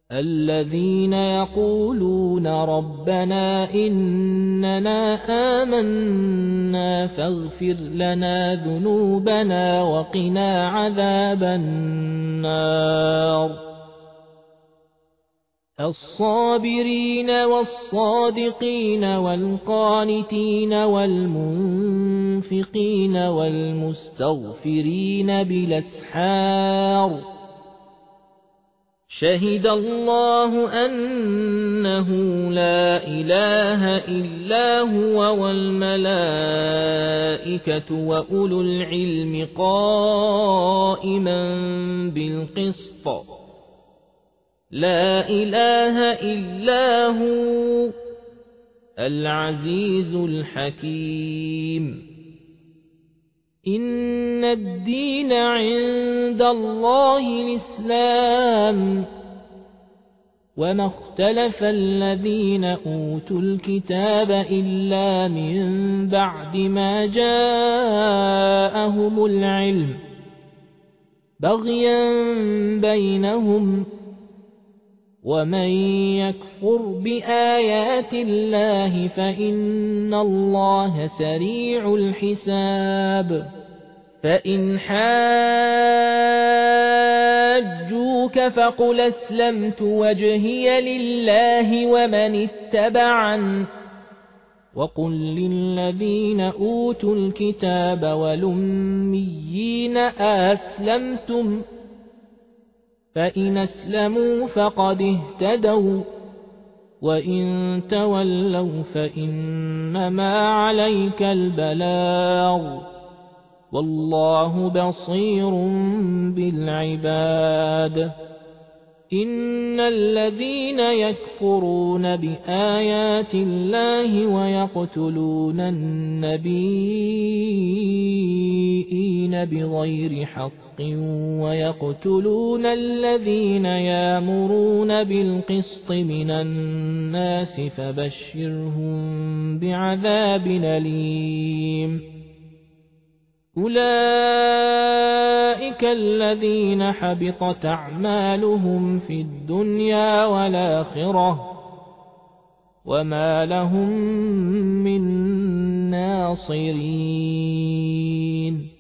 الذين يقولون ربنا إننا آمنا فاغفر لنا ذنوبنا وقنا عذاب النار الصابرين والصادقين والقانتين والمنفقين والمستغفرين بالأسحار شهد الله أنه لا إله إلا هو والملائكة وأولو العلم قائما بالقسط لا إله إلا هو العزيز الحكيم إن الدين عند الله الإسلام وما اختلف الذين أوتوا الكتاب إلا من بعد ما جاءهم العلم بغيا بينهم ومن يكفر بآيات الله فإن الله سريع الحساب فإن حاجوك فقل أسلمت وجهي لله ومن اتبعن وقل للذين أوتوا الكتاب والأميين أسلمتم فإن أسلموا فقد اهتدوا وإن تولوا فإنما عليك البلاغ والله بصير بالعباد إن الذين يكفرون بآيات الله ويقتلون النبيين بغير حق ويقتلون الذين يأمرون بالقسط من الناس فبشرهم بعذاب أليم أولئك الذين حبطت أعمالهم في الدنيا والآخرة وما لهم من ناصرين